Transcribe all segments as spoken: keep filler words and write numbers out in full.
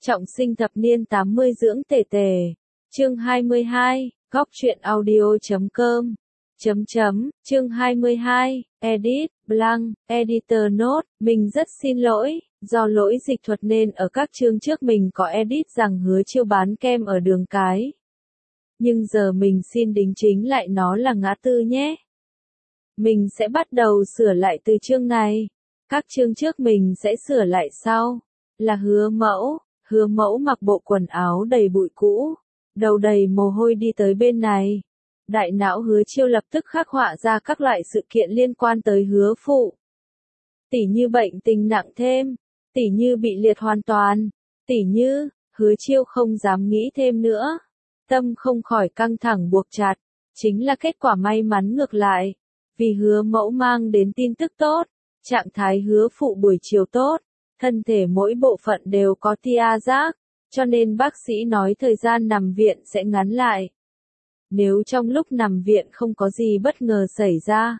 Trọng sinh thập niên tám mươi dưỡng tề tề. Chương hai mươi hai, góc truyện audio chấm com. Chấm chấm, chương hai mươi hai, edit, blank, editor note, mình rất xin lỗi, do lỗi dịch thuật nên ở các chương trước mình có edit rằng Hứa Chiêu bán kem ở đường cái. Nhưng giờ mình xin đính chính lại nó là ngã tư nhé. Mình sẽ bắt đầu sửa lại từ chương này. Các chương trước mình sẽ sửa lại sau. Là Hứa Mẫu. Hứa Mẫu mặc bộ quần áo đầy bụi cũ, đầu đầy mồ hôi đi tới bên này. Đại não Hứa Chiêu lập tức khắc họa ra các loại sự kiện liên quan tới Hứa Phụ. Tỉ như bệnh tình nặng thêm, tỉ như bị liệt hoàn toàn, tỉ như, Hứa Chiêu không dám nghĩ thêm nữa. Tâm không khỏi căng thẳng buộc chặt, chính là kết quả may mắn ngược lại. Vì Hứa Mẫu mang đến tin tức tốt, trạng thái Hứa Phụ buổi chiều tốt. Thân thể mỗi bộ phận đều có tia giác, cho nên bác sĩ nói thời gian nằm viện sẽ ngắn lại. Nếu trong lúc nằm viện không có gì bất ngờ xảy ra,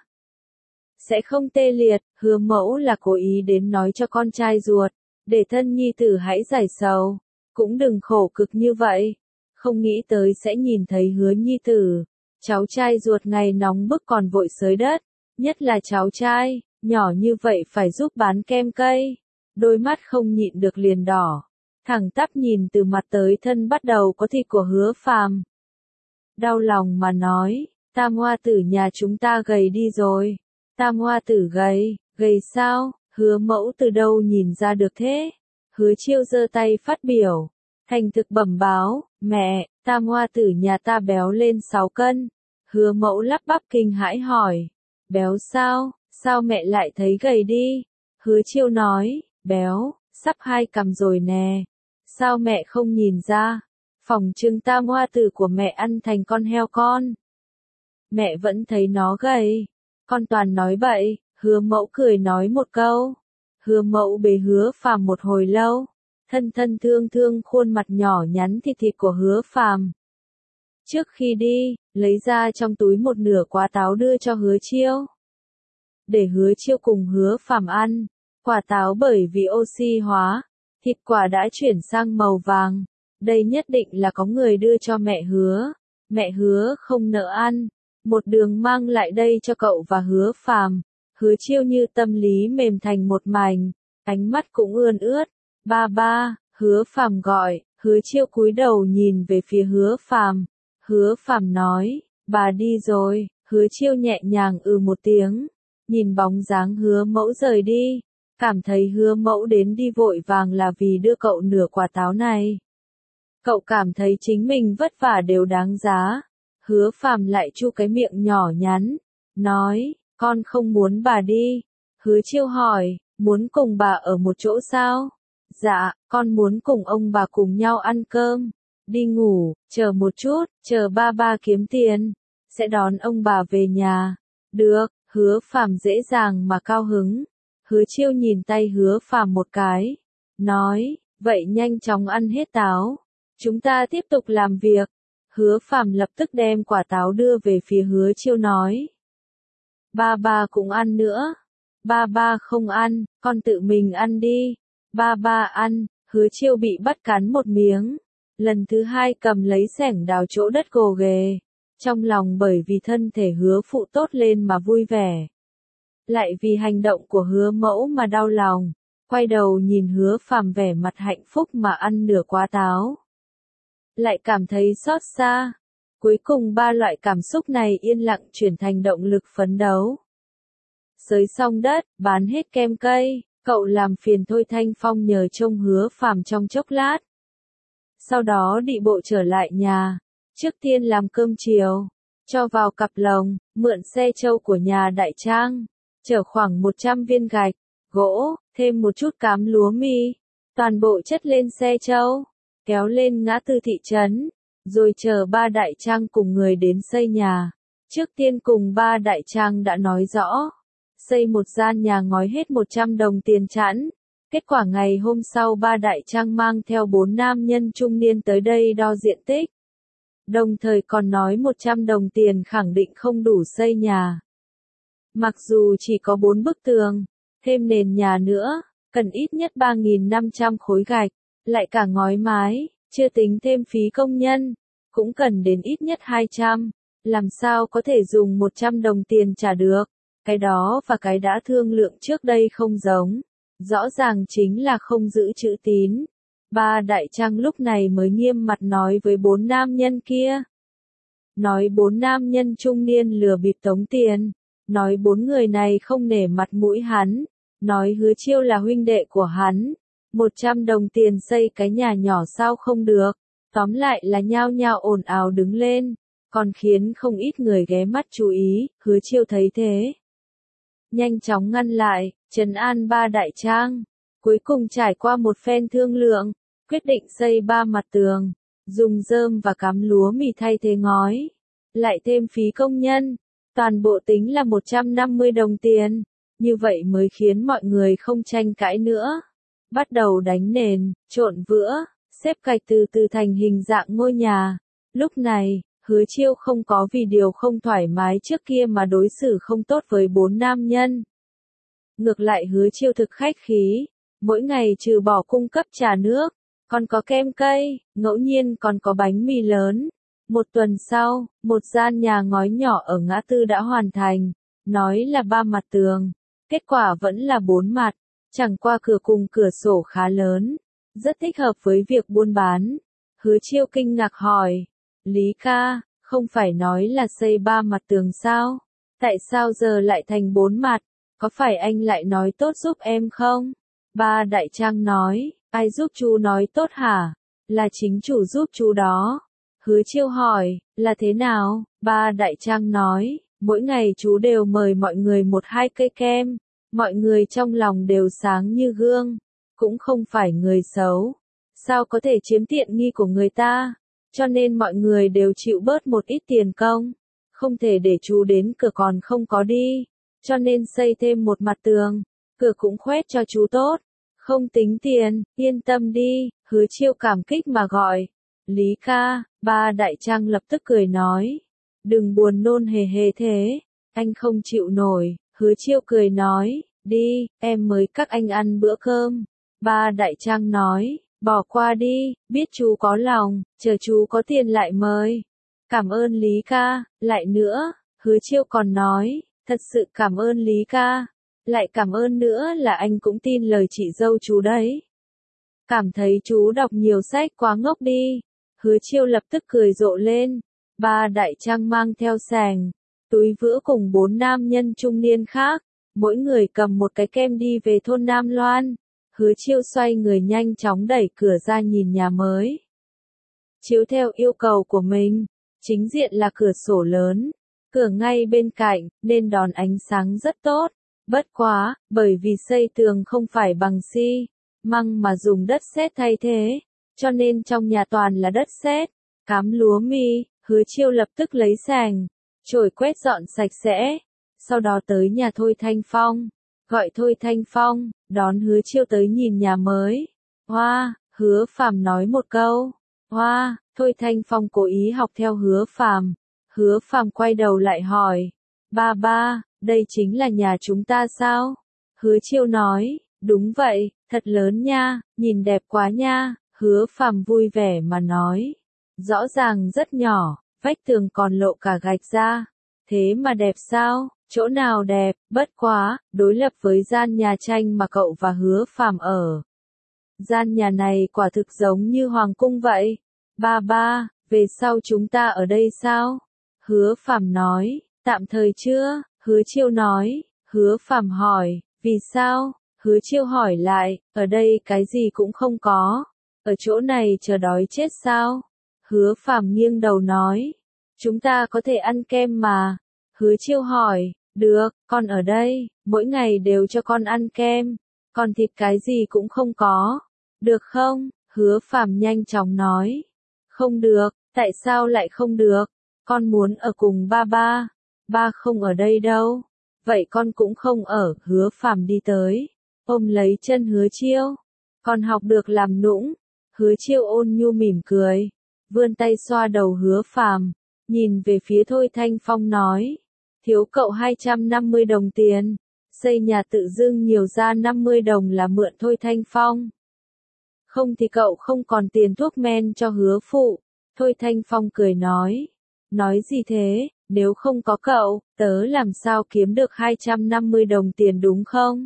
sẽ không tê liệt. Hứa Mẫu là cố ý đến nói cho con trai ruột, để thân nhi tử hãy giải sầu, cũng đừng khổ cực như vậy. Không nghĩ tới sẽ nhìn thấy Hứa nhi tử, cháu trai ruột ngày nóng bức còn vội xới đất, nhất là cháu trai, nhỏ như vậy phải giúp bán kem cây. Đôi mắt không nhịn được liền đỏ, thẳng tắp nhìn từ mặt tới thân bắt đầu có thịt của Hứa Phàm. Đau lòng mà nói, Tam Hoa Tử nhà chúng ta gầy đi rồi. Tam Hoa Tử gầy, gầy sao? Hứa Mẫu từ đâu nhìn ra được thế? Hứa Chiêu giơ tay phát biểu, thành thực bẩm báo, mẹ, Tam Hoa Tử nhà ta béo lên sáu cân. Hứa Mẫu lắp bắp kinh hãi hỏi, béo sao? Sao mẹ lại thấy gầy đi? Hứa Chiêu nói, béo, sắp hai cằm rồi nè. Sao mẹ không nhìn ra? Phòng trưng Tam Hoa Tử của mẹ ăn thành con heo con. Mẹ vẫn thấy nó gầy. Con toàn nói bậy. Hứa Mẫu cười nói một câu. Hứa Mẫu bế Hứa Phàm một hồi lâu. Thân thân thương thương khuôn mặt nhỏ nhắn thịt thịt của Hứa Phàm. Trước khi đi, lấy ra trong túi một nửa quả táo đưa cho Hứa Chiêu. Để Hứa Chiêu cùng Hứa Phàm ăn. Quả táo bởi vì oxy hóa, thịt quả đã chuyển sang màu vàng. Đây nhất định là có người đưa cho mẹ Hứa. Mẹ Hứa không nỡ ăn. Một đường mang lại đây cho cậu và Hứa Phàm. Hứa Chiêu như tâm lý mềm thành một mảnh, ánh mắt cũng ươn ướt. Ba ba, Hứa Phàm gọi. Hứa Chiêu cúi đầu nhìn về phía Hứa Phàm. Hứa Phàm nói, bà đi rồi. Hứa Chiêu nhẹ nhàng ừ một tiếng, nhìn bóng dáng Hứa Mẫu rời đi. Cảm thấy Hứa Mẫu đến đi vội vàng là vì đưa cậu nửa quả táo này. Cậu cảm thấy chính mình vất vả đều đáng giá. Hứa Phàm lại chu cái miệng nhỏ nhắn, nói, con không muốn bà đi. Hứa Chiêu hỏi, muốn cùng bà ở một chỗ sao? Dạ, con muốn cùng ông bà cùng nhau ăn cơm, đi ngủ, chờ một chút, chờ ba ba kiếm tiền, sẽ đón ông bà về nhà. Được, Hứa Phàm dễ dàng mà cao hứng. Hứa Chiêu nhìn tay Hứa Phàm một cái, nói, vậy nhanh chóng ăn hết táo, chúng ta tiếp tục làm việc. Hứa Phàm lập tức đem quả táo đưa về phía Hứa Chiêu nói, ba ba cũng ăn nữa. Ba ba không ăn, con tự mình ăn đi. Ba ba ăn. Hứa Chiêu bị bắt cắn một miếng, lần thứ hai cầm lấy xẻng đào chỗ đất gồ ghề, trong lòng bởi vì thân thể Hứa Phụ tốt lên mà vui vẻ. Lại vì hành động của Hứa Mẫu mà đau lòng, quay đầu nhìn Hứa Phàm vẻ mặt hạnh phúc mà ăn nửa quả táo. Lại cảm thấy xót xa. Cuối cùng ba loại cảm xúc này yên lặng chuyển thành động lực phấn đấu. Xới xong đất, bán hết kem cây, cậu làm phiền Thôi Thanh Phong nhờ trông Hứa Phàm trong chốc lát. Sau đó đi bộ trở lại nhà, trước tiên làm cơm chiều, cho vào cặp lồng, mượn xe trâu của nhà Đại Trang. Chở khoảng một trăm viên gạch, gỗ, thêm một chút cám lúa mì, toàn bộ chất lên xe trâu, kéo lên ngã tư thị trấn, rồi chờ ba Đại Trang cùng người đến xây nhà. Trước tiên cùng ba Đại Trang đã nói rõ, xây một gian nhà ngói hết một trăm đồng tiền chẵn. Kết quả ngày hôm sau ba Đại Trang mang theo bốn nam nhân trung niên tới đây đo diện tích. Đồng thời còn nói một trăm đồng tiền khẳng định không đủ xây nhà. Mặc dù chỉ có bốn bức tường, thêm nền nhà nữa, cần ít nhất ba nghìn năm trăm khối gạch. lại cả ngói mái, chưa tính thêm phí công nhân, cũng cần đến ít nhất hai trăm, làm sao có thể dùng một trăm đồng tiền trả được, cái đó và cái đã thương lượng trước đây không giống, rõ ràng chính là không giữ chữ tín. Ba đại trang lúc này mới nghiêm mặt nói với bốn nam nhân kia. Nói bốn nam nhân trung niên lừa bịp tống tiền, nói bốn người này không nể mặt mũi hắn, nói Hứa Chiêu là huynh đệ của hắn, một trăm đồng tiền xây cái nhà nhỏ sao không được, tóm lại là nhao nhao ồn ào đứng lên, còn khiến không ít người ghé mắt chú ý, Hứa Chiêu thấy thế. Nhanh chóng ngăn lại, trấn an ba đại trang, cuối cùng trải qua một phen thương lượng, quyết định xây ba mặt tường, dùng rơm và cám lúa mì thay thế ngói, lại thêm phí công nhân, toàn bộ tính là một trăm năm mươi đồng tiền, như vậy mới khiến mọi người không tranh cãi nữa. Bắt đầu đánh nền, trộn vữa, xếp gạch từ từ thành hình dạng ngôi nhà. Lúc này, Hứa Chiêu không có vì điều không thoải mái trước kia mà đối xử không tốt với bốn nam nhân. Ngược lại Hứa Chiêu thực khách khí, mỗi ngày trừ bỏ cung cấp trà nước, còn có kem cây, ngẫu nhiên còn có bánh mì lớn. Một tuần sau, một gian nhà ngói nhỏ ở ngã tư đã hoàn thành, nói là ba mặt tường, kết quả vẫn là bốn mặt, chẳng qua cửa cùng cửa sổ khá lớn, rất thích hợp với việc buôn bán. Hứa Chiêu kinh ngạc hỏi, Lý ca, không phải nói là xây ba mặt tường sao? Tại sao giờ lại thành bốn mặt? Có phải anh lại nói tốt giúp em không? Ba đại trang nói, ai giúp chú nói tốt hả? Là chính chủ giúp chú đó. Hứa Chiêu hỏi, là thế nào? Ba đại trang nói, mỗi ngày chú đều mời mọi người một hai cây kem, mọi người trong lòng đều sáng như gương, cũng không phải người xấu, sao có thể chiếm tiện nghi của người ta, cho nên mọi người đều chịu bớt một ít tiền công, không thể để chú đến cửa còn không có đi, cho nên xây thêm một mặt tường, cửa cũng khoét cho chú tốt, không tính tiền, yên tâm đi. Hứa Chiêu cảm kích mà gọi, Lý ca. Ba đại trang lập tức cười nói, đừng buồn nôn hề hề thế, anh không chịu nổi. Hứa Chiêu cười nói, đi, em mới các anh ăn bữa cơm. Ba đại trang nói, bỏ qua đi, biết chú có lòng, chờ chú có tiền lại mời. Cảm ơn Lý ca. Lại nữa, Hứa Chiêu còn nói, thật sự cảm ơn Lý ca, lại cảm ơn nữa là anh cũng tin lời chị dâu chú đấy. Cảm thấy chú đọc nhiều sách quá ngốc đi. Hứa Chiêu lập tức cười rộ lên. Ba đại trang mang theo sàng, túi vữa cùng bốn nam nhân trung niên khác, mỗi người cầm một cái kem đi về thôn Nam Loan. Hứa Chiêu xoay người nhanh chóng đẩy cửa ra nhìn nhà mới. Chiếu theo yêu cầu của mình, chính diện là cửa sổ lớn, cửa ngay bên cạnh, nên đón ánh sáng rất tốt. Bất quá, bởi vì xây tường không phải bằng xi măng mà dùng đất sét thay thế, cho nên trong nhà toàn là đất sét. Cám lúa mì, Hứa Chiêu lập tức lấy sàng, chổi quét dọn sạch sẽ, sau đó tới nhà Thôi Thanh Phong, gọi Thôi Thanh Phong, đón Hứa Chiêu tới nhìn nhà mới. Hoa, Hứa Phàm nói một câu. Hoa, Thôi Thanh Phong cố ý học theo Hứa Phàm. Hứa Phàm quay đầu lại hỏi, ba ba, đây chính là nhà chúng ta sao? Hứa Chiêu nói, đúng vậy, thật lớn nha, nhìn đẹp quá nha. Hứa Phàm vui vẻ mà nói, rõ ràng rất nhỏ, vách tường còn lộ cả gạch ra, thế mà đẹp sao? Chỗ nào đẹp? Bất quá, đối lập với gian nhà tranh mà cậu và Hứa Phàm ở, gian nhà này quả thực giống như hoàng cung vậy. Ba ba, về sau chúng ta ở đây sao? Hứa Phàm nói, tạm thời chưa. Hứa Chiêu nói. Hứa Phàm hỏi, vì sao? Hứa Chiêu hỏi lại, ở đây cái gì cũng không có, ở chỗ này chờ đói chết sao? Hứa Phàm nghiêng đầu nói, chúng ta có thể ăn kem mà. Hứa Chiêu hỏi, được, con ở đây, mỗi ngày đều cho con ăn kem, còn thịt cái gì cũng không có, được không? Hứa Phàm nhanh chóng nói, không được. Tại sao lại không được? Con muốn ở cùng ba ba. Ba không ở đây đâu. Vậy con cũng không ở. Hứa Phàm đi tới, ôm lấy chân Hứa Chiêu. Con học được làm nũng. Hứa Chiêu ôn nhu mỉm cười, vươn tay xoa đầu Hứa Phàm, nhìn về phía Thôi Thanh Phong nói, thiếu cậu hai trăm năm mươi đồng tiền, xây nhà tự dưng nhiều ra năm mươi đồng là mượn Thôi Thanh Phong. Không thì cậu không còn tiền thuốc men cho Hứa phụ. Thôi Thanh Phong cười nói. Nói gì thế, nếu không có cậu, tớ làm sao kiếm được hai trăm năm mươi đồng tiền đúng không?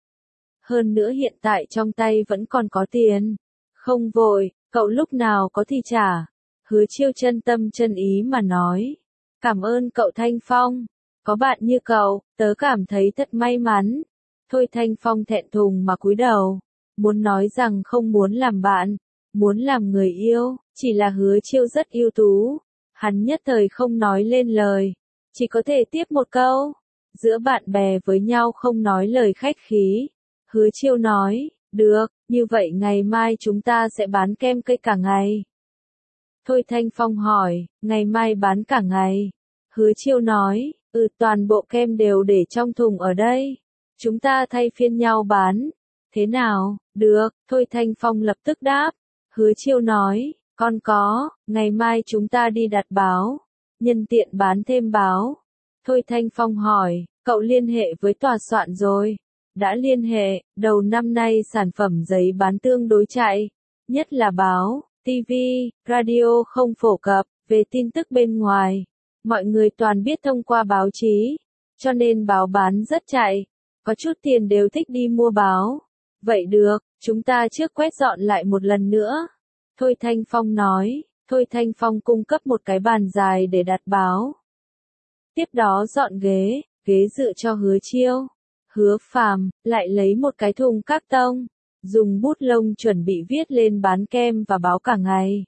Hơn nữa hiện tại trong tay vẫn còn có tiền. Không vội, cậu lúc nào có thì trả. Hứa Chiêu chân tâm chân ý mà nói. Cảm ơn cậu Thanh Phong. Có bạn như cậu, tớ cảm thấy thật may mắn. Thôi Thanh Phong thẹn thùng mà cúi đầu. Muốn nói rằng không muốn làm bạn, muốn làm người yêu, chỉ là Hứa Chiêu rất ưu tú. Hắn nhất thời không nói lên lời, chỉ có thể tiếp một câu. Giữa bạn bè với nhau không nói lời khách khí. Hứa Chiêu nói, được, như vậy ngày mai chúng ta sẽ bán kem cây cả ngày. Thôi Thanh Phong hỏi, ngày mai bán cả ngày. Hứa Chiêu nói, ừ toàn bộ kem đều để trong thùng ở đây. Chúng ta thay phiên nhau bán. Thế nào, được, Thôi Thanh Phong lập tức đáp. Hứa Chiêu nói, con có, ngày mai chúng ta đi đặt báo. Nhân tiện bán thêm báo. Thôi Thanh Phong hỏi, cậu liên hệ với tòa soạn rồi. Đã liên hệ, đầu năm nay sản phẩm giấy bán tương đối chạy. Nhất là báo, ti vi, radio không phổ cập, về tin tức bên ngoài. Mọi người toàn biết thông qua báo chí. Cho nên báo bán rất chạy. Có chút tiền đều thích đi mua báo. Vậy được, chúng ta trước quét dọn lại một lần nữa. Thôi Thanh Phong nói, Thôi Thanh Phong cung cấp một cái bàn dài để đặt báo. Tiếp đó dọn ghế, ghế dựa cho Hứa Chiêu. Hứa Phàm lại lấy một cái thùng các tông, dùng bút lông chuẩn bị viết lên bán kem và báo cả ngày.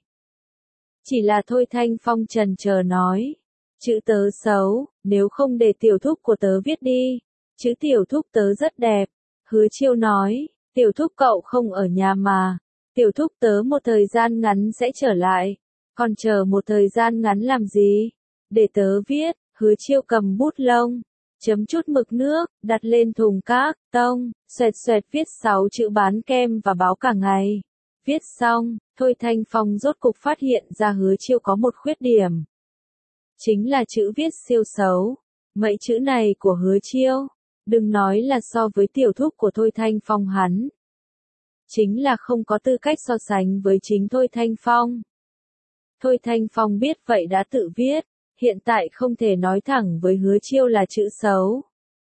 Chỉ là Thôi Thanh Phong chần chờ nói, chữ tớ xấu, nếu không để tiểu thúc của tớ viết đi, chữ tiểu thúc tớ rất đẹp. Hứa Chiêu nói, tiểu thúc cậu không ở nhà mà, tiểu thúc tớ một thời gian ngắn sẽ trở lại, còn chờ một thời gian ngắn làm gì, để tớ viết. Hứa Chiêu cầm bút lông, chấm chút mực nước, đặt lên thùng các tông, xoẹt xoẹt viết sáu chữ bán kem và báo cả ngày. Viết xong, Thôi Thanh Phong rốt cục phát hiện ra Hứa Chiêu có một khuyết điểm. Chính là chữ viết siêu xấu. Mấy chữ này của Hứa Chiêu, đừng nói là so với tiểu thúc của Thôi Thanh Phong hắn. Chính là không có tư cách so sánh với chính Thôi Thanh Phong. Thôi Thanh Phong biết vậy đã tự viết. Hiện tại không thể nói thẳng với Hứa Chiêu là chữ xấu.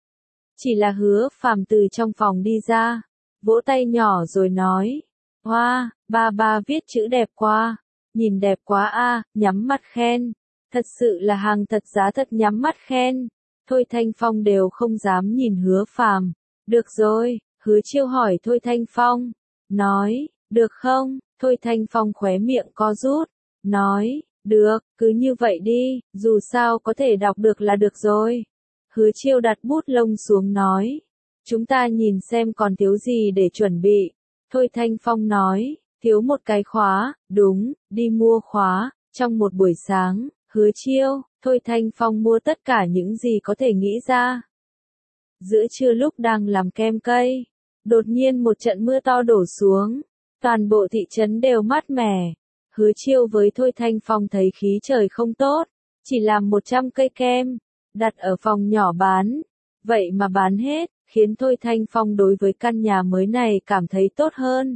Chỉ là Hứa Phàm từ trong phòng đi ra, vỗ tay nhỏ rồi nói, hoa, ba ba viết chữ đẹp quá, nhìn đẹp quá a, nhắm mắt khen, thật sự là hàng thật giá thật nhắm mắt khen. Thôi Thanh Phong đều không dám nhìn Hứa Phàm. Được rồi, Hứa Chiêu hỏi Thôi Thanh Phong, nói, được không? Thôi Thanh Phong khóe miệng co rút, nói, được, cứ như vậy đi, dù sao có thể đọc được là được rồi. Hứa Chiêu đặt bút lông xuống nói, chúng ta nhìn xem còn thiếu gì để chuẩn bị. Thôi Thanh Phong nói, thiếu một cái khóa, đúng, đi mua khóa. Trong một buổi sáng, Hứa Chiêu, Thôi Thanh Phong mua tất cả những gì có thể nghĩ ra. Giữa trưa lúc đang làm kem cây, đột nhiên một trận mưa to đổ xuống, toàn bộ thị trấn đều mát mẻ. Hứa Chiêu với Thôi Thanh Phong thấy khí trời không tốt, chỉ làm một trăm cây kem, đặt ở phòng nhỏ bán. Vậy mà bán hết, khiến Thôi Thanh Phong đối với căn nhà mới này cảm thấy tốt hơn.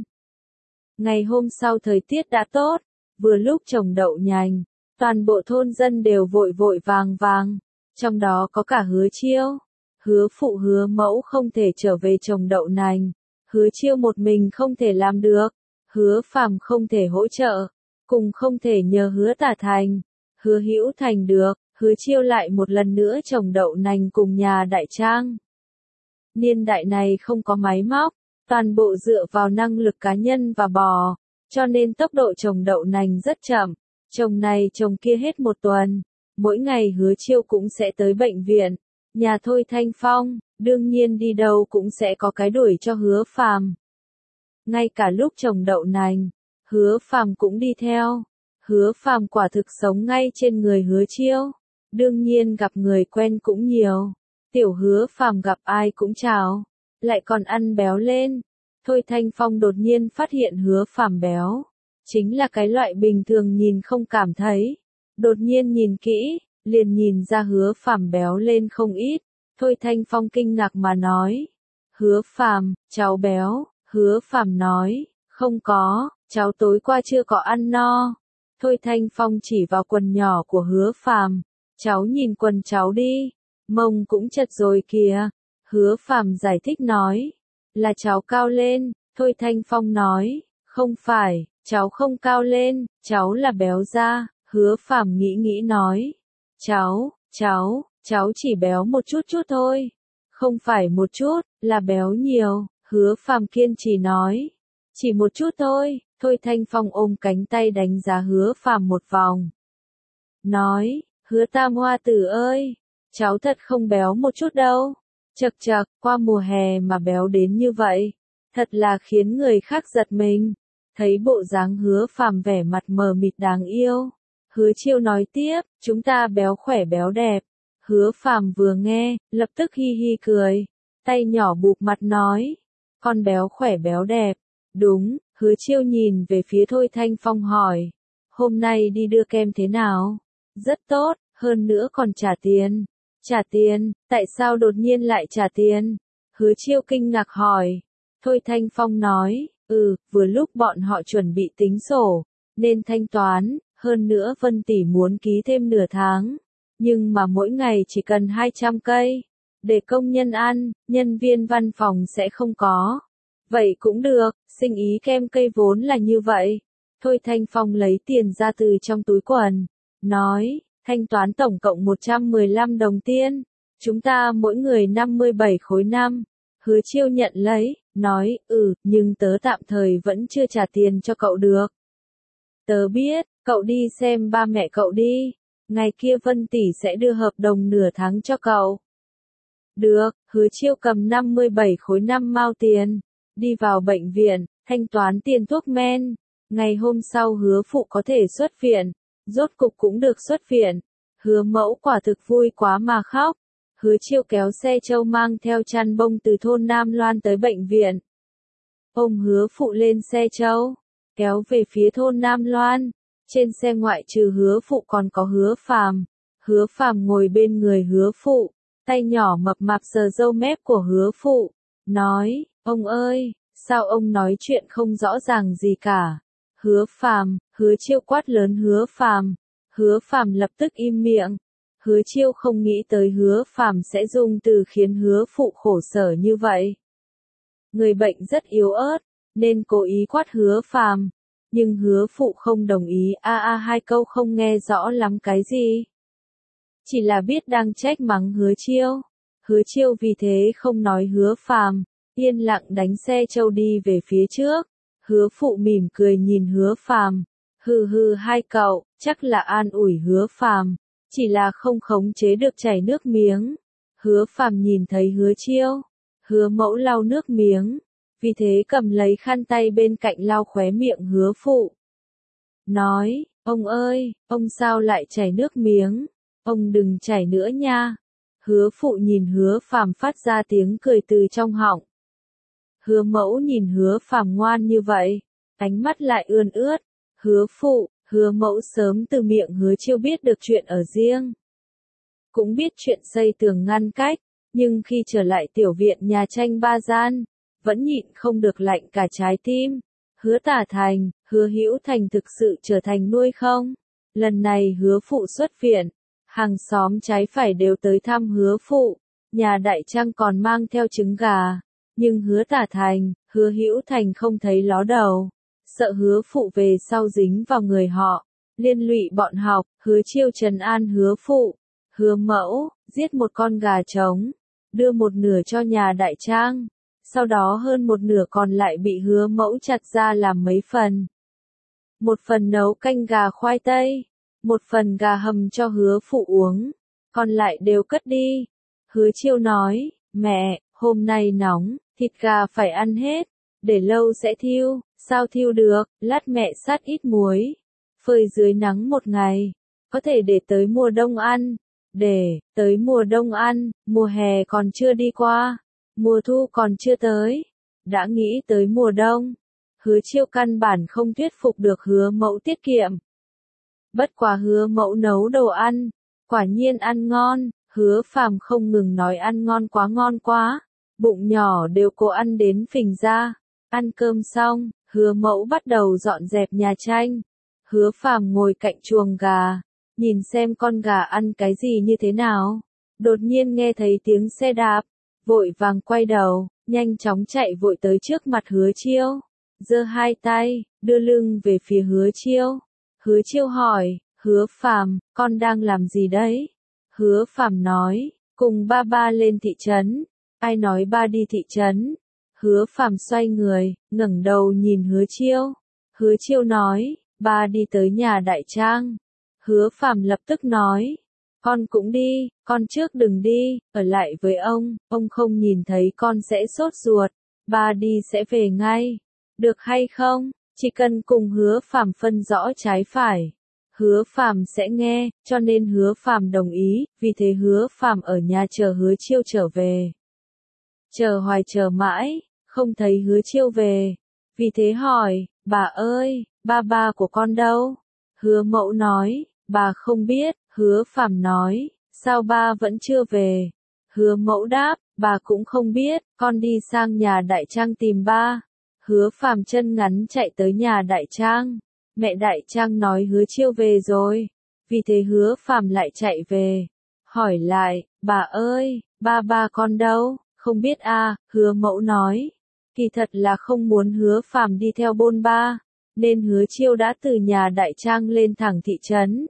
Ngày hôm sau thời tiết đã tốt, vừa lúc trồng đậu nhành, toàn bộ thôn dân đều vội vội vàng vàng, trong đó có cả Hứa Chiêu. Hứa phụ Hứa mẫu không thể trở về trồng đậu nành, Hứa Chiêu một mình không thể làm được, Hứa Phàm không thể hỗ trợ, cùng không thể nhờ Hứa Tả Thành, Hứa Hữu Thành được. Hứa Chiêu lại một lần nữa trồng đậu nành cùng nhà Đại Trang. Niên đại này không có máy móc, toàn bộ dựa vào năng lực cá nhân và bò, cho nên tốc độ trồng đậu nành rất chậm. Trồng này trồng kia hết một tuần, mỗi ngày Hứa Chiêu cũng sẽ tới bệnh viện. Nhà Thôi Thanh Phong, đương nhiên đi đâu cũng sẽ có cái đuổi cho Hứa Phàm. Ngay cả lúc trồng đậu nành, Hứa Phàm cũng đi theo. Hứa Phàm quả thực sống ngay trên người Hứa Chiêu. Đương nhiên gặp người quen cũng nhiều. Tiểu Hứa Phàm gặp ai cũng chào, lại còn ăn béo lên. Thôi Thanh Phong đột nhiên phát hiện Hứa Phàm béo, chính là cái loại bình thường nhìn không cảm thấy. Đột nhiên nhìn kỹ, liền nhìn ra Hứa Phàm béo lên không ít. Thôi Thanh Phong kinh ngạc mà nói, Hứa Phàm, cháu béo. Hứa Phàm nói, Không có, cháu tối qua chưa có ăn no. Thôi Thanh Phong chỉ vào quần nhỏ của Hứa Phàm. Cháu nhìn quần cháu đi, mông cũng chật rồi kìa. Hứa Phàm giải thích nói, là cháu cao lên. Thôi Thanh Phong nói, không phải, cháu không cao lên, cháu là béo ra. Hứa Phàm nghĩ nghĩ nói, cháu, cháu, cháu chỉ béo một chút chút thôi. Không phải một chút, là béo nhiều. Hứa Phàm kiên trì nói, chỉ một chút thôi. Thôi Thanh Phong ôm cánh tay đánh giá Hứa Phàm một vòng. Nói, Hứa Tam Hoa Tử ơi, cháu thật không béo một chút đâu. Chậc chậc, qua mùa hè mà béo đến như vậy, thật là khiến người khác giật mình. Thấy bộ dáng Hứa Phàm vẻ mặt mờ mịt đáng yêu, Hứa Chiêu nói tiếp, chúng ta béo khỏe béo đẹp. Hứa Phàm vừa nghe, lập tức hi hi cười, tay nhỏ bụp mặt nói, con béo khỏe béo đẹp. Đúng, Hứa Chiêu nhìn về phía Thôi Thanh Phong hỏi, hôm nay đi đưa kem thế nào? Rất tốt, hơn nữa còn trả tiền. Trả tiền, tại sao đột nhiên lại trả tiền? Hứa Chiêu kinh ngạc hỏi. Thôi Thanh Phong nói, ừ, vừa lúc bọn họ chuẩn bị tính sổ, nên thanh toán, hơn nữa Vân tỷ muốn ký thêm nửa tháng, nhưng mà mỗi ngày chỉ cần hai trăm cây, để công nhân ăn, nhân viên văn phòng sẽ không có. Vậy cũng được, sinh ý kem cây vốn là như vậy. Thôi Thanh Phong lấy tiền ra từ trong túi quần, nói, thanh toán tổng cộng một trăm mười lăm đồng tiền, chúng ta mỗi người năm mươi bảy khối năm. Hứa Chiêu nhận lấy, nói, ừ, nhưng tớ tạm thời vẫn chưa trả tiền cho cậu được. Tớ biết, cậu đi xem ba mẹ cậu đi, ngày kia Vân tỷ sẽ đưa hợp đồng nửa tháng cho cậu. Được, Hứa Chiêu cầm năm mươi bảy khối năm mao tiền, đi vào bệnh viện, thanh toán tiền thuốc men. Ngày hôm sau Hứa phụ có thể xuất viện, rốt cục cũng được xuất viện. Hứa mẫu quả thực vui quá mà khóc. Hứa Chiêu kéo xe trâu mang theo chăn bông từ thôn Nam Loan tới bệnh viện. Ôm Hứa phụ lên xe trâu, kéo về phía thôn Nam Loan. Trên xe ngoại trừ Hứa phụ còn có Hứa Phàm. Hứa Phàm ngồi bên người Hứa phụ, tay nhỏ mập mạp sờ râu mép của Hứa phụ, nói, ông ơi, sao ông nói chuyện không rõ ràng gì cả? Hứa Phàm, Hứa Chiêu quát lớn Hứa Phàm. Hứa Phàm lập tức im miệng. Hứa Chiêu không nghĩ tới Hứa Phàm sẽ dùng từ khiến Hứa phụ khổ sở như vậy. Người bệnh rất yếu ớt, nên cố ý quát Hứa Phàm, nhưng Hứa phụ không đồng ý, a a hai câu không nghe rõ lắm cái gì. Chỉ là biết đang trách mắng Hứa Chiêu. Hứa Chiêu vì thế không nói Hứa Phàm, yên lặng đánh xe trâu đi về phía trước. Hứa phụ mỉm cười nhìn Hứa Phàm, hừ hừ hai cậu, chắc là an ủi Hứa Phàm, chỉ là không khống chế được chảy nước miếng. Hứa Phàm nhìn thấy Hứa Chiêu, Hứa mẫu lau nước miếng, vì thế cầm lấy khăn tay bên cạnh lau khóe miệng Hứa phụ. Nói, ông ơi, ông sao lại chảy nước miếng, ông đừng chảy nữa nha. Hứa phụ nhìn Hứa Phàm phát ra tiếng cười từ trong họng. Hứa mẫu nhìn Hứa Phàm ngoan như vậy, ánh mắt lại ươn ướt. Hứa phụ, Hứa mẫu sớm từ miệng Hứa Chiêu biết được chuyện ở riêng, cũng biết chuyện xây tường ngăn cách, nhưng khi trở lại tiểu viện nhà tranh ba gian, vẫn nhịn không được lạnh cả trái tim. Hứa Tả Thành, Hứa Hữu Thành thực sự trở thành nuôi không? Lần này Hứa phụ xuất viện, hàng xóm trái phải đều tới thăm Hứa phụ, nhà Đại Trang còn mang theo trứng gà, nhưng Hứa Tả Thành, Hứa Hữu Thành không thấy ló đầu, sợ Hứa phụ về sau dính vào người họ, liên lụy bọn học. Hứa Chiêu trấn an Hứa phụ, Hứa mẫu, giết một con gà trống, đưa một nửa cho nhà Đại Trang, sau đó hơn một nửa còn lại bị Hứa mẫu chặt ra làm mấy phần. Một phần nấu canh gà khoai tây, một phần gà hầm cho Hứa phụ uống, còn lại đều cất đi. Hứa Chiêu nói, mẹ, hôm nay nóng, thịt gà phải ăn hết, để lâu sẽ thiêu. Sao thiêu được, lát mẹ sát ít muối, phơi dưới nắng một ngày, có thể để tới mùa đông ăn. Để, tới mùa đông ăn, mùa hè còn chưa đi qua, mùa thu còn chưa tới, đã nghĩ tới mùa đông. Hứa Chiêu căn bản không thuyết phục được Hứa mẫu tiết kiệm. Bất quá Hứa mẫu nấu đồ ăn, quả nhiên ăn ngon. Hứa Phàm không ngừng nói ăn ngon quá ngon quá, bụng nhỏ đều cô ăn đến phình ra. Ăn cơm xong, Hứa Mẫu bắt đầu dọn dẹp nhà tranh. Hứa Phàm ngồi cạnh chuồng gà, nhìn xem con gà ăn cái gì như thế nào. Đột nhiên nghe thấy tiếng xe đạp, vội vàng quay đầu, nhanh chóng chạy vội tới trước mặt Hứa Chiêu, giơ hai tay, đưa lưng về phía Hứa Chiêu. Hứa Chiêu hỏi, Hứa Phàm, con đang làm gì đấy? Hứa Phàm nói, cùng ba ba lên thị trấn. Ai nói ba đi thị trấn? Hứa Phàm xoay người, ngẩng đầu nhìn Hứa Chiêu. Hứa Chiêu nói, ba đi tới nhà đại trang. Hứa Phàm lập tức nói, con cũng đi, con trước đừng đi, ở lại với ông, ông không nhìn thấy con sẽ sốt ruột, ba đi sẽ về ngay. Được hay không? Chỉ cần cùng Hứa Phàm phân rõ trái phải, Hứa Phàm sẽ nghe, cho nên Hứa Phàm đồng ý, vì thế Hứa Phàm ở nhà chờ Hứa Chiêu trở về. Chờ hoài chờ mãi, không thấy Hứa Chiêu về, vì thế hỏi, bà ơi, ba ba của con đâu? Hứa Mẫu nói, bà không biết. Hứa Phàm nói, sao ba vẫn chưa về? Hứa Mẫu đáp, bà cũng không biết, con đi sang nhà đại trang tìm ba. Hứa Phàm chân ngắn chạy tới nhà đại trang. Mẹ đại trang nói Hứa Chiêu về rồi, vì thế Hứa Phàm lại chạy về, hỏi lại, bà ơi, ba ba con đâu? Không biết à, Hứa Mẫu nói, kỳ thật là không muốn Hứa Phàm đi theo bôn ba, nên Hứa Chiêu đã từ nhà đại trang lên thẳng thị trấn.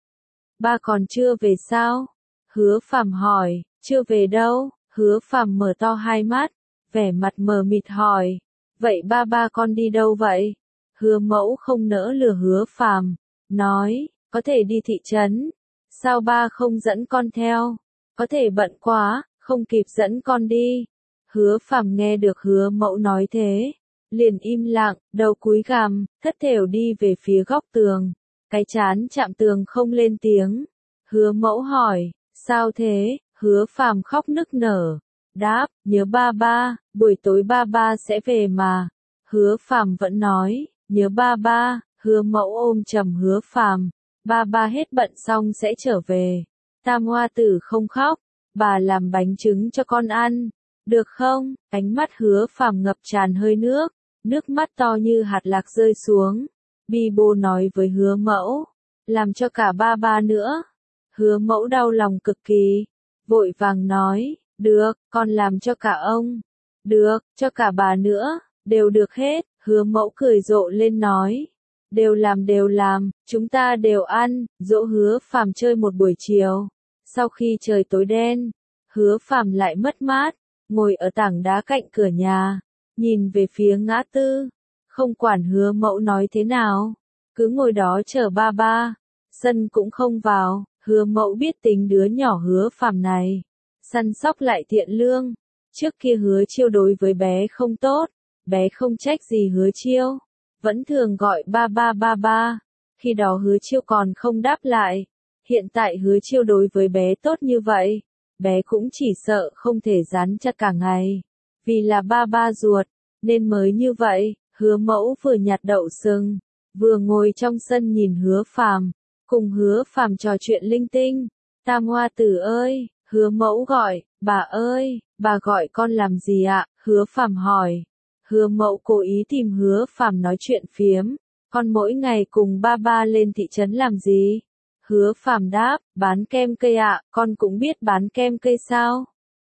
Ba còn chưa về sao? Hứa Phàm hỏi, chưa về đâu. Hứa Phàm mở to hai mắt, vẻ mặt mờ mịt hỏi, vậy ba ba con đi đâu vậy? Hứa Mẫu không nỡ lừa Hứa Phàm, nói, có thể đi thị trấn. Sao ba không dẫn con theo? Có thể bận quá, không kịp dẫn con đi. Hứa Phàm nghe được Hứa Mẫu nói thế, liền im lặng, đầu cúi gằm, thất thểu đi về phía góc tường. Cái chán chạm tường không lên tiếng. Hứa Mẫu hỏi, sao thế? Hứa Phàm khóc nức nở, đáp, nhớ ba ba, buổi tối ba ba sẽ về mà. Hứa Phàm vẫn nói, nhớ ba ba. Hứa Mẫu ôm chầm Hứa Phàm, ba ba hết bận xong sẽ trở về. Tam Hoa Tử không khóc, bà làm bánh trứng cho con ăn, được không? Ánh mắt Hứa Phàm ngập tràn hơi nước, nước mắt to như hạt lạc rơi xuống. Bi bô nói với Hứa Mẫu, làm cho cả ba ba nữa. Hứa Mẫu đau lòng cực kỳ, vội vàng nói, được, con làm cho cả ông, được, cho cả bà nữa, đều được hết. Hứa Mẫu cười rộ lên nói, đều làm đều làm, chúng ta đều ăn. Dỗ Hứa Phàm chơi một buổi chiều, sau khi trời tối đen, Hứa Phàm lại mất mát, ngồi ở tảng đá cạnh cửa nhà, nhìn về phía ngã tư. Không quản Hứa Mẫu nói thế nào, cứ ngồi đó chờ ba ba, sân cũng không vào. Hứa Mẫu biết tính đứa nhỏ Hứa Phàm này, săn sóc lại thiện lương. Trước kia Hứa Chiêu đối với bé không tốt, bé không trách gì Hứa Chiêu, vẫn thường gọi ba ba ba ba. Khi đó Hứa Chiêu còn không đáp lại. Hiện tại Hứa Chiêu đối với bé tốt như vậy, bé cũng chỉ sợ không thể dán chặt cả ngày, vì là ba ba ruột, nên mới như vậy. Hứa Mẫu vừa nhặt đậu sừng, vừa ngồi trong sân nhìn Hứa Phàm, cùng Hứa Phàm trò chuyện linh tinh. Tam Hoa Tử ơi, Hứa Mẫu gọi, bà ơi, bà gọi con làm gì ạ? Hứa Phàm hỏi. Hứa Mẫu cố ý tìm Hứa Phàm nói chuyện phiếm, con mỗi ngày cùng ba ba lên thị trấn làm gì? Hứa Phàm đáp, bán kem cây ạ. Con cũng biết bán kem cây sao?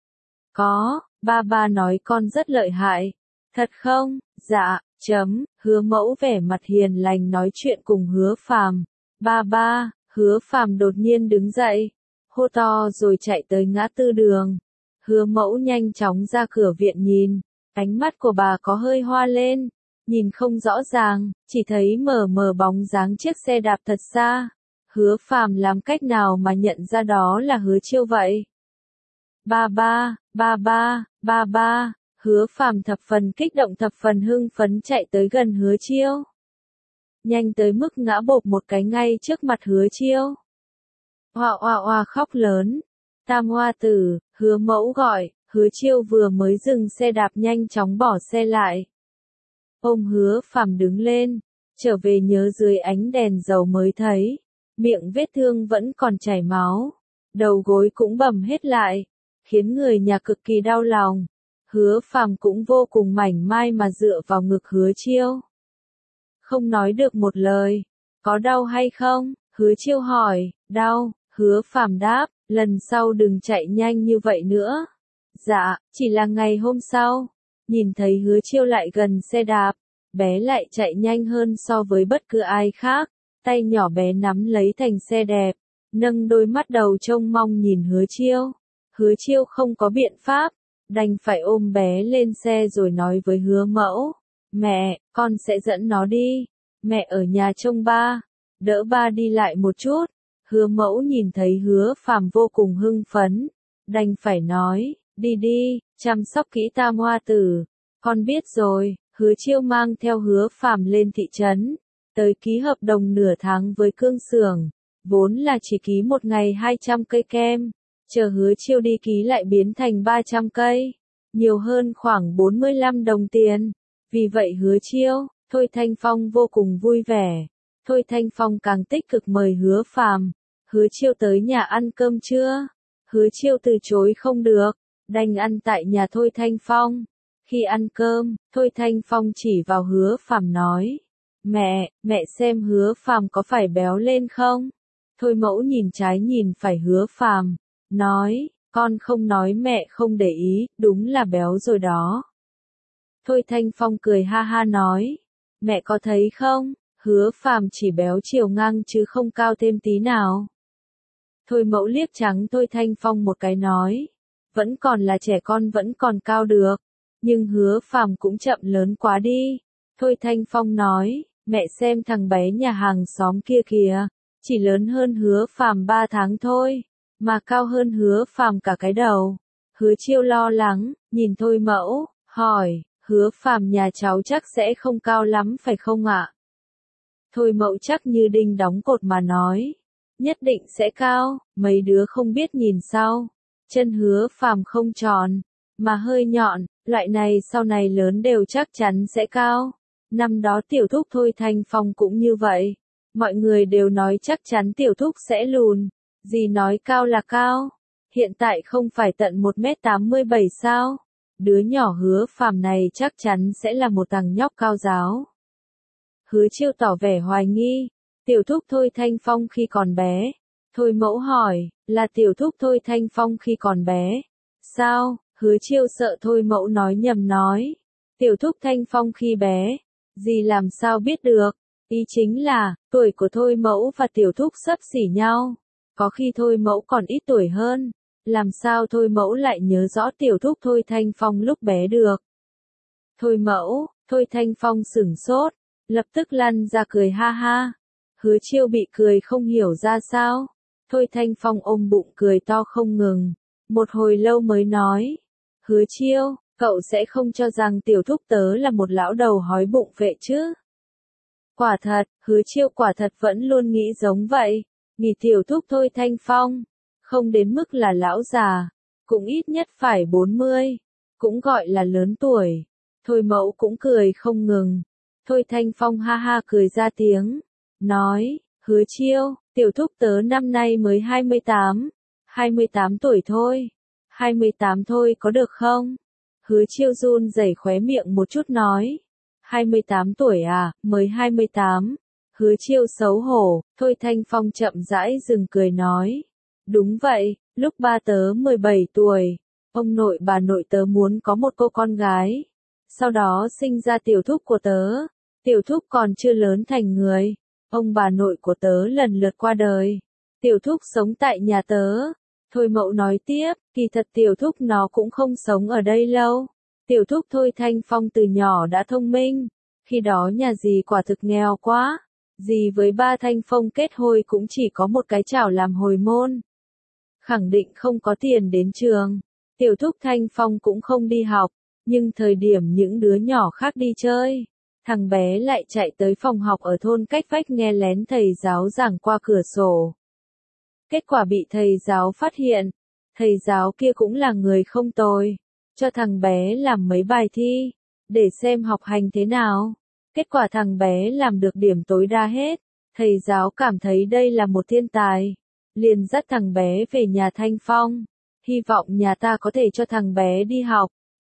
Có, ba ba nói con rất lợi hại. Thật không? Dạ, chấm. Hứa Mẫu vẻ mặt hiền lành nói chuyện cùng Hứa Phàm. Ba ba. Hứa Phàm đột nhiên đứng dậy, hô to rồi chạy tới ngã tư đường. Hứa Mẫu nhanh chóng ra cửa viện nhìn, ánh mắt của bà có hơi hoa lên, nhìn không rõ ràng, chỉ thấy mờ mờ bóng dáng chiếc xe đạp thật xa. Hứa Phàm làm cách nào mà nhận ra đó là Hứa Chiêu vậy? Ba ba, ba ba, ba ba. Hứa Phàm thập phần kích động thập phần hưng phấn chạy tới gần Hứa Chiêu. Nhanh tới mức ngã bộp một cái ngay trước mặt Hứa Chiêu. Oa oa oa khóc lớn. Tam Hoa Tử, Hứa Mẫu gọi. Hứa Chiêu vừa mới dừng xe đạp nhanh chóng bỏ xe lại, ôm Hứa Phàm đứng lên, trở về nhớ dưới ánh đèn dầu mới thấy, miệng vết thương vẫn còn chảy máu, đầu gối cũng bầm hết lại, khiến người nhà cực kỳ đau lòng. Hứa Phàm cũng vô cùng mảnh mai mà dựa vào ngực Hứa Chiêu. Không nói được một lời. Có đau hay không? Hứa Chiêu hỏi. Đau, Hứa Phàm đáp, lần sau đừng chạy nhanh như vậy nữa. Dạ, chỉ là ngày hôm sau. Nhìn thấy Hứa Chiêu lại gần xe đạp, bé lại chạy nhanh hơn so với bất cứ ai khác. Tay nhỏ bé nắm lấy thành xe đẹp, nâng đôi mắt đầu trông mong nhìn Hứa Chiêu. Hứa Chiêu không có biện pháp, đành phải ôm bé lên xe rồi nói với Hứa Mẫu. Mẹ, con sẽ dẫn nó đi. Mẹ ở nhà trông ba, đỡ ba đi lại một chút. Hứa Mẫu nhìn thấy Hứa Phàm vô cùng hưng phấn, đành phải nói, đi đi, chăm sóc kỹ Tam Hoa Tử. Con biết rồi. Hứa Chiêu mang theo Hứa Phàm lên thị trấn, tới ký hợp đồng nửa tháng với Cương Xưởng, vốn là chỉ ký một ngày hai trăm cây kem, chờ Hứa Chiêu đi ký lại biến thành ba trăm cây, nhiều hơn khoảng bốn mươi lăm đồng tiền. Vì vậy Hứa Chiêu, Thôi Thanh Phong vô cùng vui vẻ. Thôi Thanh Phong càng tích cực mời Hứa Phàm, Hứa Chiêu tới nhà ăn cơm trưa. Hứa Chiêu từ chối không được, đành ăn tại nhà Thôi Thanh Phong. Khi ăn cơm, Thôi Thanh Phong chỉ vào Hứa Phàm nói. Mẹ, mẹ xem Hứa Phàm có phải béo lên không? Thôi Mẫu nhìn trái nhìn phải Hứa Phàm, nói, con không nói mẹ không để ý, đúng là béo rồi đó. Thôi Thanh Phong cười ha ha nói, mẹ có thấy không, Hứa Phàm chỉ béo chiều ngang chứ không cao thêm tí nào. Thôi Mẫu liếc trắng Thôi Thanh Phong một cái nói, vẫn còn là trẻ con vẫn còn cao được. Nhưng Hứa Phàm cũng chậm lớn quá đi. Thôi Thanh Phong nói, mẹ xem thằng bé nhà hàng xóm kia kìa, chỉ lớn hơn Hứa Phàm ba tháng thôi, mà cao hơn Hứa Phàm cả cái đầu. Hứa Chiêu lo lắng, nhìn Thôi Mẫu, hỏi, Hứa Phàm nhà cháu chắc sẽ không cao lắm phải không ạ? Thôi Mẫu chắc như đinh đóng cột mà nói, nhất định sẽ cao, mấy đứa không biết nhìn sau. Chân Hứa Phàm không tròn, mà hơi nhọn, loại này sau này lớn đều chắc chắn sẽ cao. Năm đó tiểu thúc Thôi Thanh Phong cũng như vậy. Mọi người đều nói chắc chắn tiểu thúc sẽ lùn. Dì nói cao là cao. Hiện tại không phải tận một mét tám mươi bảy sao? Đứa nhỏ Hứa Phàm này chắc chắn sẽ là một thằng nhóc cao ráo. Hứa Chiêu tỏ vẻ hoài nghi. Tiểu thúc Thôi Thanh Phong khi còn bé. Thôi Mẫu hỏi, là tiểu thúc Thôi Thanh Phong khi còn bé. Sao? Hứa Chiêu sợ Thôi Mẫu nói nhầm nói. Tiểu thúc Thanh Phong khi bé. Dì làm sao biết được? Ý chính là, tuổi của Thôi Mẫu và tiểu thúc xấp xỉ nhau. Có khi Thôi Mẫu còn ít tuổi hơn. Làm sao Thôi Mẫu lại nhớ rõ tiểu thúc Thôi Thanh Phong lúc bé được? Thôi Mẫu, Thôi Thanh Phong sửng sốt, lập tức lăn ra cười ha ha. Hứa Chiêu bị cười không hiểu ra sao. Thôi Thanh Phong ôm bụng cười to không ngừng. Một hồi lâu mới nói. Hứa Chiêu, cậu sẽ không cho rằng tiểu thúc tớ là một lão đầu hói bụng vệ chứ? Quả thật, Hứa Chiêu quả thật vẫn luôn nghĩ giống vậy. Nghĩ tiểu thúc Thôi Thanh Phong, không đến mức là lão già, cũng ít nhất phải bốn mươi, cũng gọi là lớn tuổi. Thôi Mẫu cũng cười không ngừng. Thôi Thanh Phong ha ha cười ra tiếng, nói, Hứa Chiêu, tiểu thúc tớ năm nay mới hai mươi tám, hai mươi tám tuổi thôi. hai mươi tám thôi có được không? Hứa Chiêu run rẩy khóe miệng một chút nói. hai mươi tám tuổi à, mới hai mươi tám. Hứa Chiêu xấu hổ, Thôi Thanh Phong chậm rãi dừng cười nói. Đúng vậy, lúc ba tớ mười bảy tuổi, ông nội bà nội tớ muốn có một cô con gái. Sau đó sinh ra tiểu thúc của tớ. Tiểu thúc còn chưa lớn thành người. Ông bà nội của tớ lần lượt qua đời. Tiểu thúc sống tại nhà tớ. Thôi Mẫu nói tiếp, kỳ thật tiểu thúc nó cũng không sống ở đây lâu. Tiểu thúc Thôi Thanh Phong từ nhỏ đã thông minh. Khi đó nhà dì quả thực nghèo quá. Dì với ba Thanh Phong kết hôn cũng chỉ có một cái chảo làm hồi môn. Khẳng định không có tiền đến trường. Tiểu thúc Thanh Phong cũng không đi học. Nhưng thời điểm những đứa nhỏ khác đi chơi, thằng bé lại chạy tới phòng học ở thôn cách vách nghe lén thầy giáo giảng qua cửa sổ. Kết quả bị thầy giáo phát hiện. Thầy giáo kia cũng là người không tồi. Cho thằng bé làm mấy bài thi, để xem học hành thế nào. Kết quả thằng bé làm được điểm tối đa hết. Thầy giáo cảm thấy đây là một thiên tài. Liền dắt thằng bé về nhà Thanh Phong. Hy vọng nhà ta có thể cho thằng bé đi học.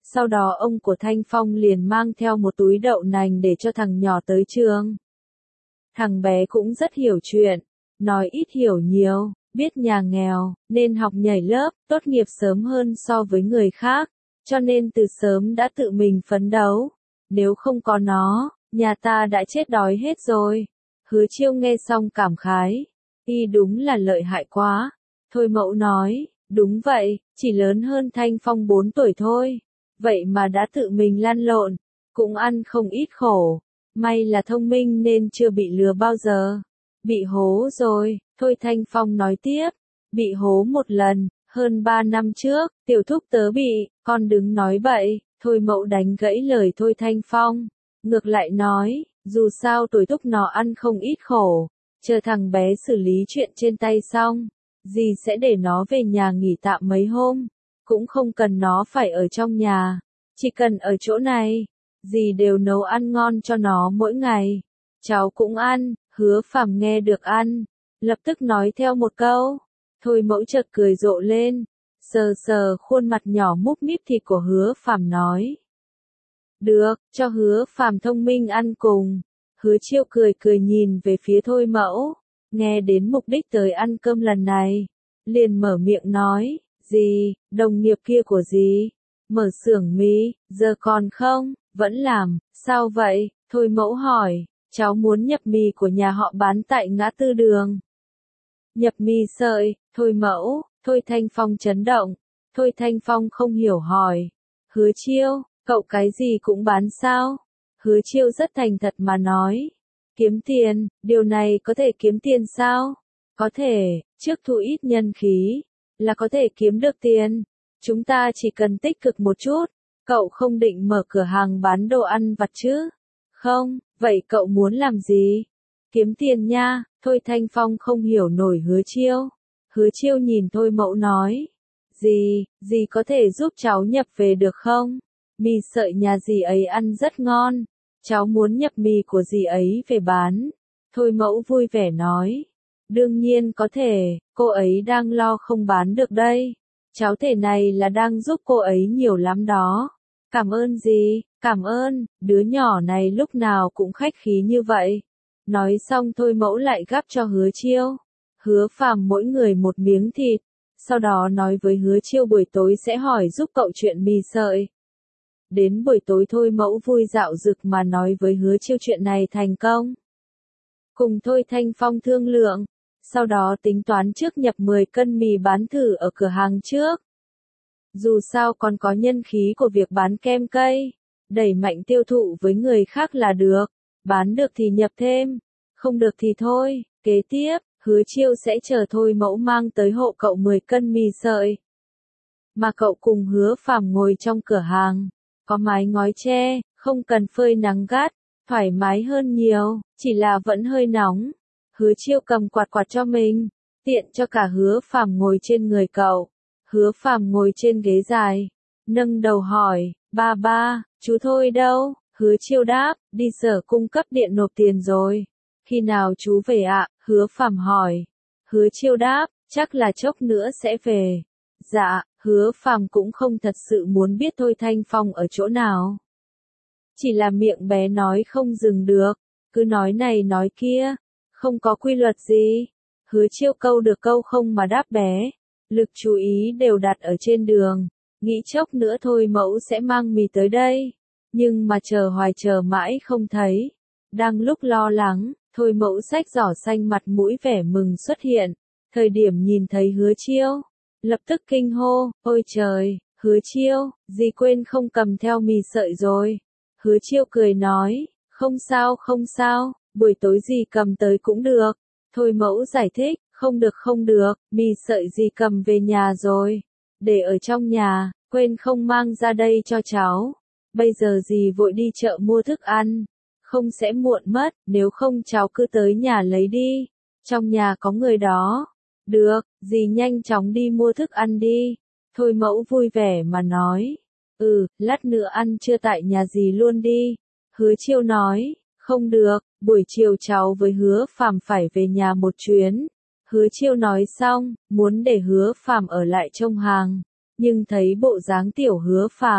Sau đó ông của Thanh Phong liền mang theo một túi đậu nành để cho thằng nhỏ tới trường. Thằng bé cũng rất hiểu chuyện, nói ít hiểu nhiều, biết nhà nghèo, nên học nhảy lớp, tốt nghiệp sớm hơn so với người khác, cho nên từ sớm đã tự mình phấn đấu. Nếu không có nó, nhà ta đã chết đói hết rồi. Hứa Chiêu nghe xong cảm khái, y đúng là lợi hại quá. Thôi Mẫu nói, đúng vậy, chỉ lớn hơn Thanh Phong bốn tuổi thôi. Vậy mà đã tự mình lăn lộn, cũng ăn không ít khổ. May là thông minh nên chưa bị lừa bao giờ. Bị hố rồi, Thôi Thanh Phong nói tiếp. Bị hố một lần, hơn ba năm trước, tiểu thúc tớ bị, con đừng nói bậy. Thôi Mẫu đánh gãy lời Thôi Thanh Phong. Ngược lại nói, dù sao tuổi thúc nó ăn không ít khổ. Chờ thằng bé xử lý chuyện trên tay xong, dì sẽ để nó về nhà nghỉ tạm mấy hôm. Cũng không cần nó phải ở trong nhà, chỉ cần ở chỗ này, dì đều nấu ăn ngon cho nó mỗi ngày. Cháu cũng ăn. Hứa Phàm nghe được ăn, lập tức nói theo một câu. Thôi Mẫu chợt cười rộ lên, sờ sờ khuôn mặt nhỏ múp míp thịt của Hứa Phàm nói. Được, cho Hứa Phàm thông minh ăn cùng. Hứa Chiêu cười cười nhìn về phía Thôi Mẫu, nghe đến mục đích tới ăn cơm lần này, liền mở miệng nói, dì, đồng nghiệp kia của dì, mở xưởng mì, giờ còn không, vẫn làm, sao vậy? Thôi Mẫu hỏi, cháu muốn nhập mì của nhà họ bán tại ngã tư đường. Nhập mì sợi, Thôi Mẫu, Thôi Thanh Phong chấn động, Thôi Thanh Phong không hiểu hỏi, Hứa Chiêu, cậu cái gì cũng bán sao? Hứa Chiêu rất thành thật mà nói, kiếm tiền, điều này có thể kiếm tiền sao? Có thể, trước thu ít nhân khí, là có thể kiếm được tiền. Chúng ta chỉ cần tích cực một chút. Cậu không định mở cửa hàng bán đồ ăn vặt chứ? Không, vậy cậu muốn làm gì? Kiếm tiền nha. Thôi Thanh Phong không hiểu nổi Hứa Chiêu. Hứa Chiêu nhìn Thôi Mẫu nói, dì, dì có thể giúp cháu nhập về được không? Mì sợi nhà dì ấy ăn rất ngon, cháu muốn nhập mì của dì ấy về bán. Thôi Mẫu vui vẻ nói, đương nhiên có thể, cô ấy đang lo không bán được đây. Cháu thể này là đang giúp cô ấy nhiều lắm đó. Cảm ơn dì, cảm ơn, đứa nhỏ này lúc nào cũng khách khí như vậy. Nói xong Thôi Mẫu lại gắp cho Hứa Chiêu. Hứa Phàm mỗi người một miếng thịt, sau đó nói với Hứa Chiêu buổi tối sẽ hỏi giúp cậu chuyện mì sợi. Đến buổi tối Thôi Mẫu vui dạo dực mà nói với Hứa Chiêu chuyện này thành công. Cùng Thôi Thanh Phong thương lượng, sau đó tính toán trước nhập mười cân mì bán thử ở cửa hàng trước. Dù sao còn có nhân khí của việc bán kem cây, đẩy mạnh tiêu thụ với người khác là được, bán được thì nhập thêm, không được thì thôi. Kế tiếp, Hứa Chiêu sẽ chờ Thôi Mẫu mang tới hộ cậu mười cân mì sợi. Mà cậu cùng Hứa Phàm ngồi trong cửa hàng, có mái ngói tre, không cần phơi nắng gắt, thoải mái hơn nhiều, chỉ là vẫn hơi nóng. Hứa Chiêu cầm quạt quạt cho mình, tiện cho cả Hứa Phàm ngồi trên người cậu. Hứa Phàm ngồi trên ghế dài, nâng đầu hỏi, ba ba, chú Thôi đâu? Hứa Chiêu đáp, đi sở cung cấp điện nộp tiền rồi. Khi nào chú về ạ? Hứa Phàm hỏi. Hứa Chiêu đáp, chắc là chốc nữa sẽ về. Dạ, Hứa Phàm cũng không thật sự muốn biết Thôi Thanh Phong ở chỗ nào. Chỉ là miệng bé nói không dừng được, cứ nói này nói kia, không có quy luật gì. Hứa Chiêu câu được câu không mà đáp bé, lực chú ý đều đặt ở trên đường, nghĩ chốc nữa Thôi Mẫu sẽ mang mì tới đây, nhưng mà chờ hoài chờ mãi không thấy. Đang lúc lo lắng, Thôi Mẫu xách giỏ xanh mặt mũi vẻ mừng xuất hiện, thời điểm nhìn thấy Hứa Chiêu, lập tức kinh hô, ôi trời, Hứa Chiêu, dì quên không cầm theo mì sợi rồi. Hứa Chiêu cười nói, không sao không sao, buổi tối dì cầm tới cũng được. Thôi Mẫu giải thích, không được không được, mì sợi dì cầm về nhà rồi, để ở trong nhà, quên không mang ra đây cho cháu. Bây giờ dì vội đi chợ mua thức ăn, không sẽ muộn mất, nếu không cháu cứ tới nhà lấy đi, trong nhà có người đó. Được, dì nhanh chóng đi mua thức ăn đi. Thôi Mẫu vui vẻ mà nói, ừ, lát nữa ăn trưa tại nhà dì luôn đi. Hứa Chiêu nói, không được, buổi chiều cháu với Hứa Phàm phải về nhà một chuyến. Hứa Chiêu nói xong, muốn để Hứa Phàm ở lại trông hàng, nhưng thấy bộ dáng tiểu Hứa Phàm,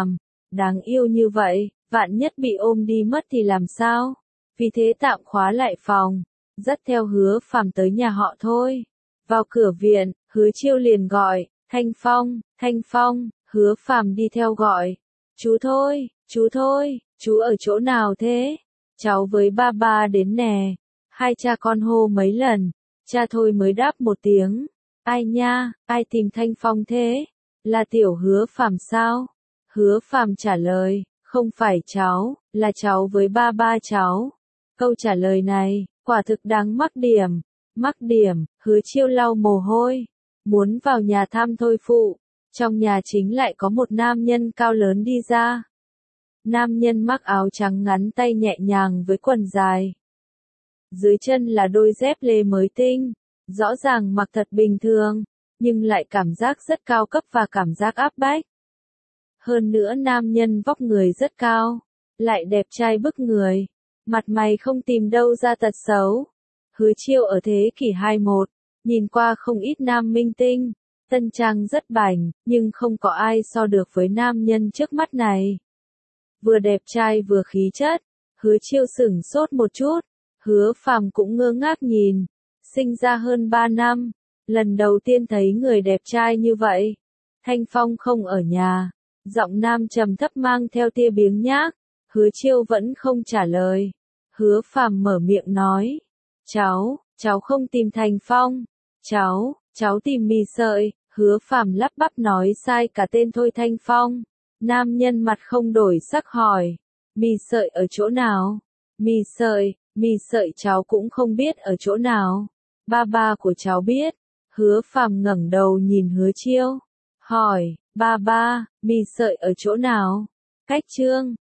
Đáng yêu như vậy, vạn nhất bị ôm đi mất thì làm sao? Vì thế tạm khóa lại phòng, dắt theo Hứa Phàm tới nhà họ Thôi. Vào cửa viện, Hứa Chiêu liền gọi, Thanh Phong, Thanh Phong, Hứa Phàm đi theo gọi. Chú Thôi, chú Thôi, chú ở chỗ nào thế? Cháu với ba ba đến nè. Hai cha con hô mấy lần, cha Thôi mới đáp một tiếng. Ai nha, ai tìm Thanh Phong thế? Là tiểu Hứa Phàm sao? Hứa Phàm trả lời, không phải cháu, là cháu với ba ba cháu. Câu trả lời này, quả thực đáng mắc điểm. Mắc điểm, Hứa Chiêu lau mồ hôi, muốn vào nhà thăm Thôi phụ. Trong nhà chính lại có một nam nhân cao lớn đi ra. Nam nhân mặc áo trắng ngắn tay nhẹ nhàng với quần dài. Dưới chân là đôi dép lê mới tinh, rõ ràng mặc thật bình thường, nhưng lại cảm giác rất cao cấp và cảm giác áp bách. Hơn nữa nam nhân vóc người rất cao, lại đẹp trai bức người, mặt mày không tìm đâu ra tật xấu. Hứa Chiêu ở thế kỷ hai mươi mốt, nhìn qua không ít nam minh tinh, tân trang rất bảnh, nhưng không có ai so được với nam nhân trước mắt này. Vừa đẹp trai vừa khí chất, Hứa Chiêu sửng sốt một chút, Hứa Phàm cũng ngơ ngác nhìn, sinh ra hơn ba năm, lần đầu tiên thấy người đẹp trai như vậy. Thanh Phong không ở nhà, giọng nam trầm thấp mang theo tia biếng nhác, Hứa Chiêu vẫn không trả lời. Hứa Phàm mở miệng nói, cháu, cháu không tìm Thanh Phong, cháu, cháu tìm Mì Sợi. Hứa Phàm lắp bắp nói sai cả tên Thôi Thanh Phong. Nam nhân mặt không đổi sắc hỏi, Mì Sợi ở chỗ nào? Mì Sợi, Mì Sợi cháu cũng không biết ở chỗ nào. Ba ba của cháu biết. Hứa Phàm ngẩng đầu nhìn Hứa Chiêu, hỏi, ba ba, Mì Sợi ở chỗ nào? Cách Trương,